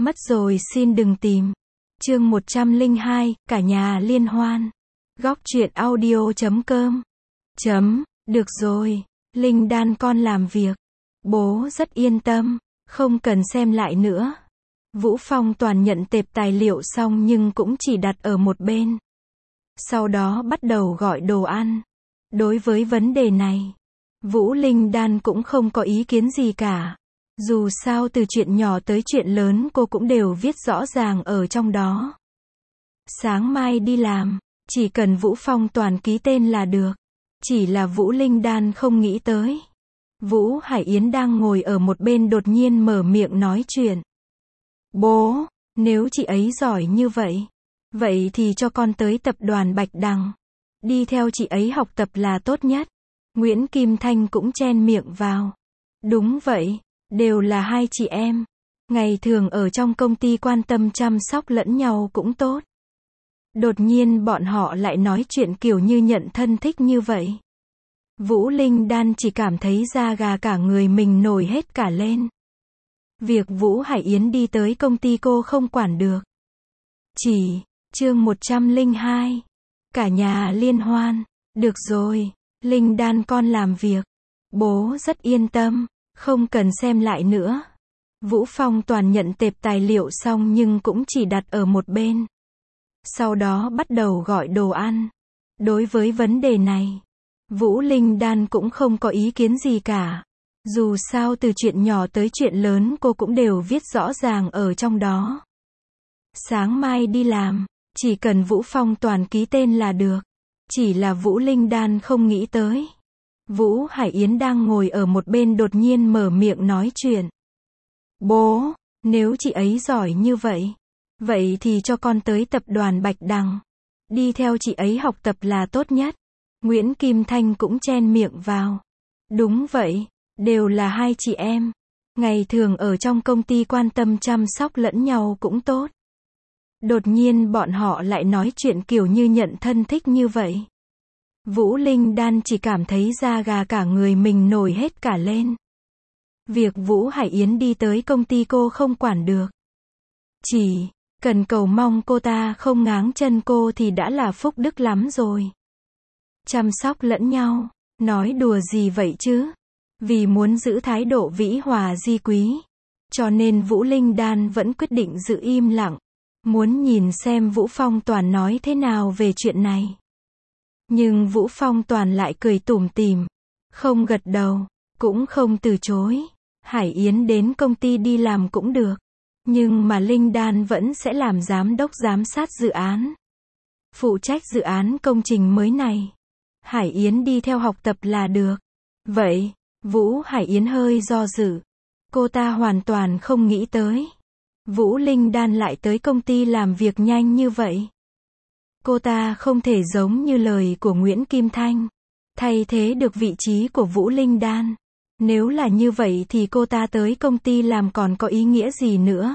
Mất rồi xin đừng tìm. Chương 102, cả nhà liên hoan. Góc truyện audio.com. Được rồi, Linh Đan con làm việc. Bố rất yên tâm, không cần xem lại nữa. Vũ Phong Toàn nhận tệp tài liệu xong nhưng cũng chỉ đặt ở một bên. Sau đó bắt đầu gọi đồ ăn. Đối với vấn đề này, Vũ Linh Đan cũng không có ý kiến gì cả. Dù sao từ chuyện nhỏ tới chuyện lớn cô cũng đều viết rõ ràng ở trong đó. Sáng mai đi làm, chỉ cần Vũ Phong Toàn ký tên là được. Chỉ là Vũ Linh Đan không nghĩ tới. Vũ Hải Yến đang ngồi ở một bên đột nhiên mở miệng nói chuyện. Bố, nếu chị ấy giỏi như vậy thì cho con tới tập đoàn Bạch Đằng. Đi theo chị ấy học tập là tốt nhất. Nguyễn Kim Thanh cũng chen miệng vào. Đúng vậy, đều là hai chị em. Ngày thường ở trong công ty quan tâm chăm sóc lẫn nhau cũng tốt. Đột nhiên bọn họ lại nói chuyện kiểu như nhận thân thích như vậy. Vũ Linh Đan chỉ cảm thấy da gà cả người mình nổi hết cả lên. Việc Vũ Hải Yến đi tới công ty cô không quản được. Chương 102. Cả nhà liên hoan. Được rồi, Linh Đan con làm việc. Bố rất yên tâm, không cần xem lại nữa. Vũ Phong Toàn nhận tệp tài liệu xong nhưng cũng chỉ đặt ở một bên. Sau đó bắt đầu gọi đồ ăn. Đối với vấn đề này, Vũ Linh Đan cũng không có ý kiến gì cả. Dù sao từ chuyện nhỏ tới chuyện lớn cô cũng đều viết rõ ràng ở trong đó. Sáng mai đi làm, chỉ cần Vũ Phong Toàn ký tên là được. Chỉ là Vũ Linh Đan không nghĩ tới. Vũ Hải Yến đang ngồi ở một bên đột nhiên mở miệng nói chuyện. Bố, nếu chị ấy giỏi như vậy thì cho con tới tập đoàn Bạch Đằng. Đi theo chị ấy học tập là tốt nhất. Nguyễn Kim Thanh cũng chen miệng vào. Đúng vậy, đều là hai chị em. Ngày thường ở trong công ty quan tâm chăm sóc lẫn nhau cũng tốt. Đột nhiên bọn họ lại nói chuyện kiểu như nhận thân thích như vậy. Vũ Linh Đan chỉ cảm thấy da gà cả người mình nổi hết cả lên. Việc Vũ Hải Yến đi tới công ty cô không quản được. Chỉ cần cầu mong cô ta không ngáng chân cô thì đã là phúc đức lắm rồi. Chăm sóc lẫn nhau, nói đùa gì vậy chứ? Vì muốn giữ thái độ vĩ hòa di quý, cho nên Vũ Linh Đan vẫn quyết định giữ im lặng, muốn nhìn xem Vũ Phong Toàn nói thế nào về chuyện này. Nhưng Vũ Phong Toàn lại cười tủm tỉm, không gật đầu, cũng không từ chối. Hải Yến đến công ty đi làm cũng được, nhưng mà Linh Đan vẫn sẽ làm giám đốc giám sát dự án, phụ trách dự án công trình mới này. Hải Yến đi theo học tập là được. Vậy, Vũ Hải Yến hơi do dự. Cô ta hoàn toàn không nghĩ tới. Vũ Linh Đan lại tới công ty làm việc nhanh như vậy. Cô ta không thể giống như lời của Nguyễn Kim Thanh, thay thế được vị trí của Vũ Linh Đan. Nếu là như vậy thì cô ta tới công ty làm còn có ý nghĩa gì nữa.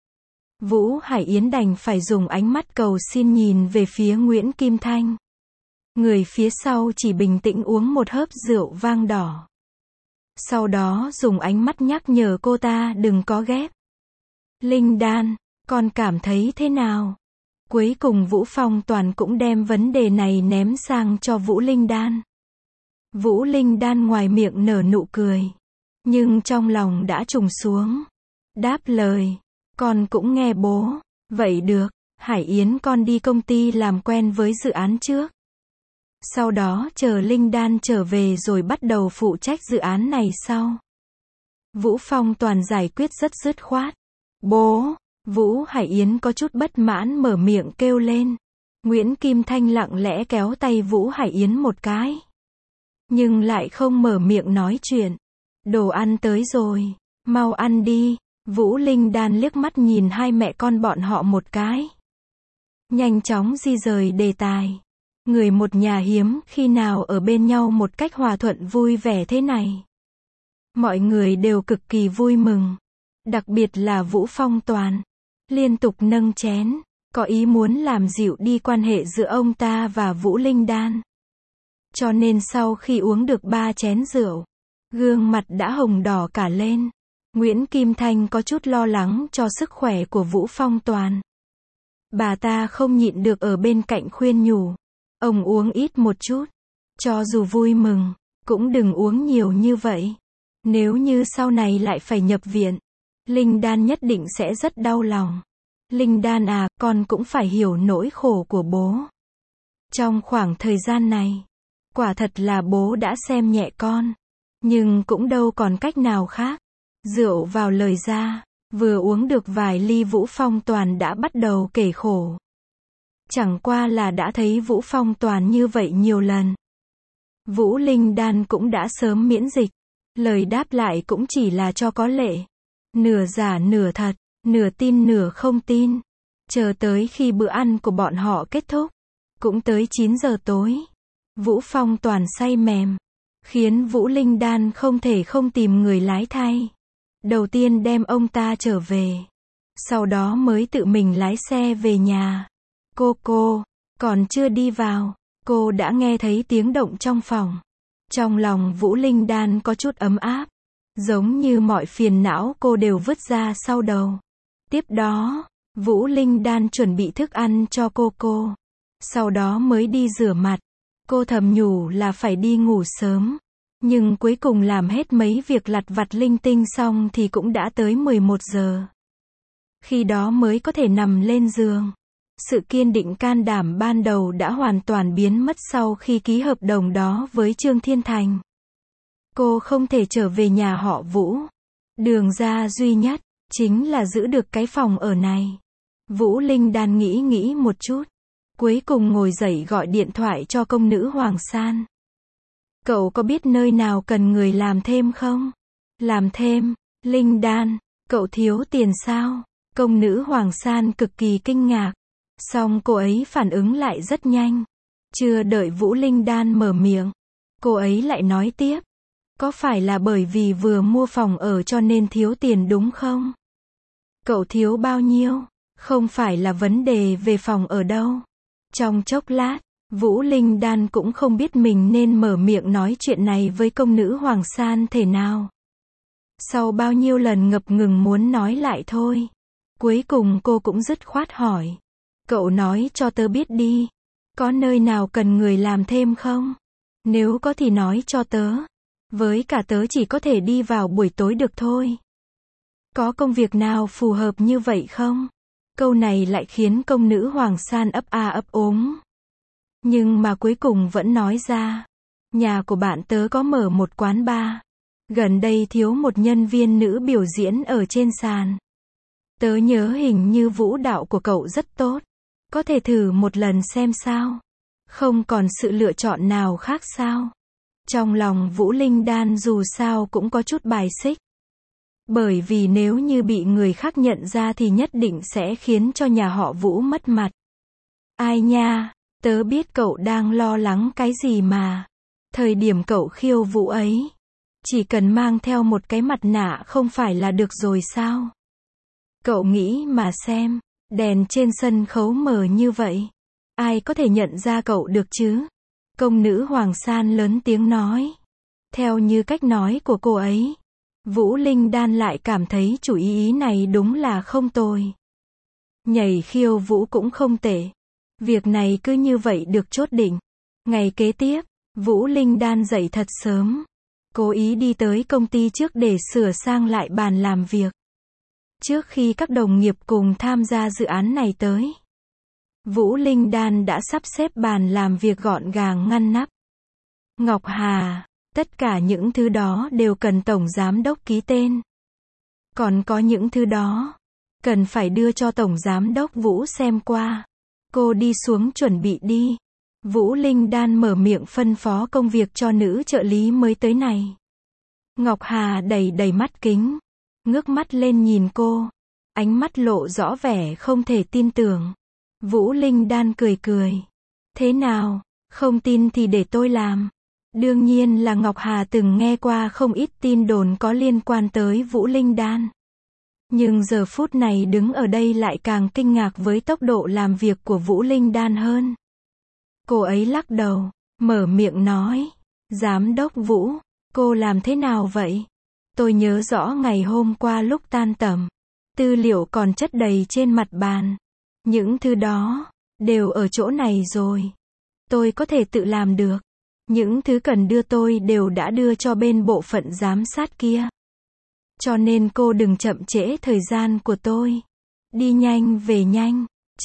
Vũ Hải Yến đành phải dùng ánh mắt cầu xin nhìn về phía Nguyễn Kim Thanh. Người phía sau chỉ bình tĩnh uống một hớp rượu vang đỏ. Sau đó dùng ánh mắt nhắc nhở cô ta đừng có ghép. Linh Đan, con cảm thấy thế nào? Cuối cùng Vũ Phong Toàn cũng đem vấn đề này ném sang cho Vũ Linh Đan. Vũ Linh Đan ngoài miệng nở nụ cười, nhưng trong lòng đã trùng xuống. Đáp lời, con cũng nghe bố. Vậy được, Hải Yến con đi công ty làm quen với dự án trước. Sau đó chờ Linh Đan trở về rồi bắt đầu phụ trách dự án này sau. Vũ Phong Toàn giải quyết rất dứt khoát. Bố, Vũ Hải Yến có chút bất mãn mở miệng kêu lên. Nguyễn Kim Thanh lặng lẽ kéo tay Vũ Hải Yến một cái. Nhưng lại không mở miệng nói chuyện. Đồ ăn tới rồi, mau ăn đi. Vũ Linh Đan liếc mắt nhìn hai mẹ con bọn họ một cái. Nhanh chóng di rời đề tài. Người một nhà hiếm khi nào ở bên nhau một cách hòa thuận vui vẻ thế này. Mọi người đều cực kỳ vui mừng. Đặc biệt là Vũ Phong Toàn. Liên tục nâng chén, có ý muốn làm dịu đi quan hệ giữa ông ta và Vũ Linh Đan. Cho nên sau khi uống được 3 chén rượu, gương mặt đã hồng đỏ cả lên. Nguyễn Kim Thanh có chút lo lắng cho sức khỏe của Vũ Phong Toàn. Bà ta không nhịn được ở bên cạnh khuyên nhủ. Ông uống ít một chút. Cho dù vui mừng, cũng đừng uống nhiều như vậy. Nếu như sau này lại phải nhập viện, Linh Đan nhất định sẽ rất đau lòng. Linh Đan à, con cũng phải hiểu nỗi khổ của bố. Trong khoảng thời gian này, quả thật là bố đã xem nhẹ con. Nhưng cũng đâu còn cách nào khác. Rượu vào lời ra, vừa uống được vài ly Vũ Phong Toàn đã bắt đầu kể khổ. Chẳng qua là đã thấy Vũ Phong Toàn như vậy nhiều lần. Vũ Linh Đan cũng đã sớm miễn dịch. Lời đáp lại cũng chỉ là cho có lệ. Nửa giả nửa thật, nửa tin nửa không tin. Chờ tới khi bữa ăn của bọn họ kết thúc, cũng tới 9 giờ tối. Vũ Phong Toàn say mềm, khiến Vũ Linh Đan không thể không tìm người lái thay. Đầu tiên đem ông ta trở về, sau đó mới tự mình lái xe về nhà. Cô, còn chưa đi vào, cô đã nghe thấy tiếng động trong phòng. Trong lòng Vũ Linh Đan có chút ấm áp, giống như mọi phiền não cô đều vứt ra sau đầu. Tiếp đó, Vũ Linh Đan chuẩn bị thức ăn cho cô. Sau đó mới đi rửa mặt. Cô thầm nhủ là phải đi ngủ sớm. Nhưng cuối cùng làm hết mấy việc lặt vặt linh tinh xong thì cũng đã tới 11 giờ. Khi đó mới có thể nằm lên giường. Sự kiên định can đảm ban đầu đã hoàn toàn biến mất sau khi ký hợp đồng đó với Trương Thiên Thành. Cô không thể trở về nhà họ Vũ. Đường ra duy nhất, chính là giữ được cái phòng ở này. Vũ Linh Đan nghĩ một chút. Cuối cùng ngồi dậy gọi điện thoại cho công nữ Hoàng San. Cậu có biết nơi nào cần người làm thêm không? Làm thêm? Linh Đan, cậu thiếu tiền sao? Công nữ Hoàng San cực kỳ kinh ngạc. Song cô ấy phản ứng lại rất nhanh. Chưa đợi Vũ Linh Đan mở miệng, cô ấy lại nói tiếp. Có phải là bởi vì vừa mua phòng ở cho nên thiếu tiền đúng không? Cậu thiếu bao nhiêu? Không phải là vấn đề về phòng ở đâu. Trong chốc lát, Vũ Linh Đan cũng không biết mình nên mở miệng nói chuyện này với công nữ Hoàng San thế nào. Sau bao nhiêu lần ngập ngừng muốn nói lại thôi, cuối cùng cô cũng dứt khoát hỏi. Cậu nói cho tớ biết đi. Có nơi nào cần người làm thêm không? Nếu có thì nói cho tớ. Với cả tớ chỉ có thể đi vào buổi tối được thôi. Có công việc nào phù hợp như vậy không? Câu này lại khiến công nữ Hoàng San ấp a ấp úng. Nhưng mà cuối cùng vẫn nói ra. Nhà của bạn tớ có mở một quán bar. Gần đây thiếu một nhân viên nữ biểu diễn ở trên sàn. Tớ nhớ hình như vũ đạo của cậu rất tốt. Có thể thử một lần xem sao? Không còn sự lựa chọn nào khác sao? Trong lòng Vũ Linh Đan dù sao cũng có chút bài xích. Bởi vì nếu như bị người khác nhận ra thì nhất định sẽ khiến cho nhà họ Vũ mất mặt. Ai nha, tớ biết cậu đang lo lắng cái gì mà. Thời điểm cậu khiêu vũ ấy, chỉ cần mang theo một cái mặt nạ không phải là được rồi sao? Cậu nghĩ mà xem, đèn trên sân khấu mờ như vậy, ai có thể nhận ra cậu được chứ? Công nữ Hoàng San lớn tiếng nói. Theo như cách nói của cô ấy, Vũ Linh Đan lại cảm thấy chủ ý này đúng là không tồi. Nhảy khiêu vũ cũng không tệ. Việc này cứ như vậy được chốt định. Ngày kế tiếp, Vũ Linh Đan dậy thật sớm. Cố ý đi tới công ty trước để sửa sang lại bàn làm việc. Trước khi các đồng nghiệp cùng tham gia dự án này tới, Vũ Linh Đan đã sắp xếp bàn làm việc gọn gàng ngăn nắp. Ngọc Hà, tất cả những thứ đó đều cần Tổng Giám Đốc ký tên. Còn có những thứ đó, cần phải đưa cho Tổng Giám Đốc Vũ xem qua. Cô đi xuống chuẩn bị đi. Vũ Linh Đan mở miệng phân phó công việc cho nữ trợ lý mới tới này. Ngọc Hà đầy mắt kính, ngước mắt lên nhìn cô. Ánh mắt lộ rõ vẻ không thể tin tưởng. Vũ Linh Đan cười. Thế nào, không tin thì để tôi làm. Đương nhiên là Ngọc Hà từng nghe qua không ít tin đồn có liên quan tới Vũ Linh Đan. Nhưng giờ phút này đứng ở đây lại càng kinh ngạc với tốc độ làm việc của Vũ Linh Đan hơn. Cô ấy lắc đầu, mở miệng nói. Giám đốc Vũ, cô làm thế nào vậy? Tôi nhớ rõ ngày hôm qua lúc tan tầm, tư liệu còn chất đầy trên mặt bàn. Những thứ đó, đều ở chỗ này rồi. Tôi có thể tự làm được. Những thứ cần đưa tôi đều đã đưa cho bên bộ phận giám sát kia. Cho nên cô đừng chậm trễ thời gian của tôi. Đi nhanh về nhanh.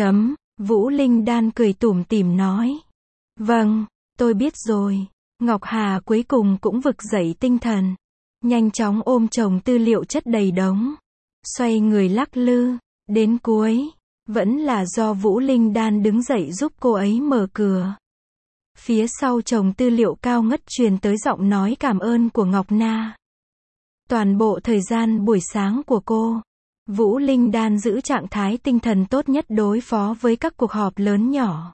Vũ Linh Đan cười tủm tỉm nói. Vâng, tôi biết rồi. Ngọc Hà cuối cùng cũng vực dậy tinh thần. Nhanh chóng ôm chồng tư liệu chất đầy đống. Xoay người lắc lư. Đến cuối, vẫn là do Vũ Linh Đan đứng dậy giúp cô ấy mở cửa. Phía sau chồng tư liệu cao ngất truyền tới giọng nói cảm ơn của Ngọc Na. Toàn bộ thời gian buổi sáng của cô, Vũ Linh Đan giữ trạng thái tinh thần tốt nhất đối phó với các cuộc họp lớn nhỏ.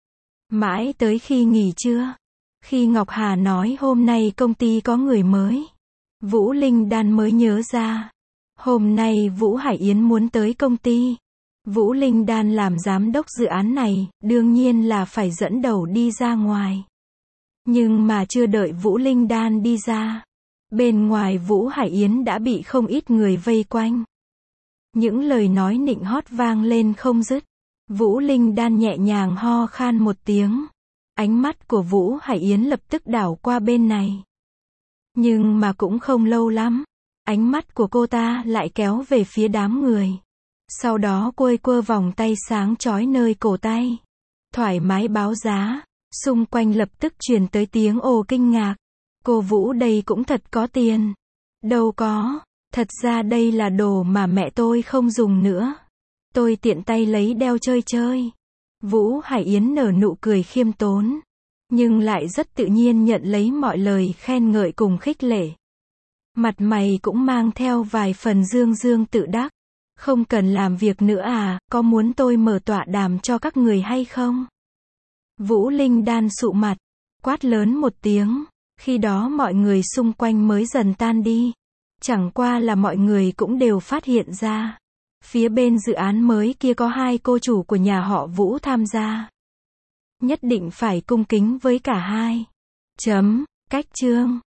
Mãi tới khi nghỉ trưa, khi Ngọc Hà nói hôm nay công ty có người mới, Vũ Linh Đan mới nhớ ra. Hôm nay Vũ Hải Yến muốn tới công ty. Vũ Linh Đan làm giám đốc dự án này, đương nhiên là phải dẫn đầu đi ra ngoài. Nhưng mà chưa đợi Vũ Linh Đan đi ra, bên ngoài Vũ Hải Yến đã bị không ít người vây quanh. Những lời nói nịnh hót vang lên không dứt. Vũ Linh Đan nhẹ nhàng ho khan một tiếng. Ánh mắt của Vũ Hải Yến lập tức đảo qua bên này. Nhưng mà cũng không lâu lắm, ánh mắt của cô ta lại kéo về phía đám người. Sau đó quơ vòng tay sáng chói nơi cổ tay. Thoải mái báo giá. Xung quanh lập tức truyền tới tiếng ồ kinh ngạc. Cô Vũ đây cũng thật có tiền. Đâu có. Thật ra đây là đồ mà mẹ tôi không dùng nữa. Tôi tiện tay lấy đeo chơi chơi. Vũ Hải Yến nở nụ cười khiêm tốn. Nhưng lại rất tự nhiên nhận lấy mọi lời khen ngợi cùng khích lệ. Mặt mày cũng mang theo vài phần dương dương tự đắc. Không cần làm việc nữa à, có muốn tôi mở tọa đàm cho các người hay không? Vũ Linh Đan sụ mặt, quát lớn một tiếng. Khi đó mọi người xung quanh mới dần tan đi. Chẳng qua là mọi người cũng đều phát hiện ra. Phía bên dự án mới kia có hai cô chủ của nhà họ Vũ tham gia. Nhất định phải cung kính với cả hai. Cách chương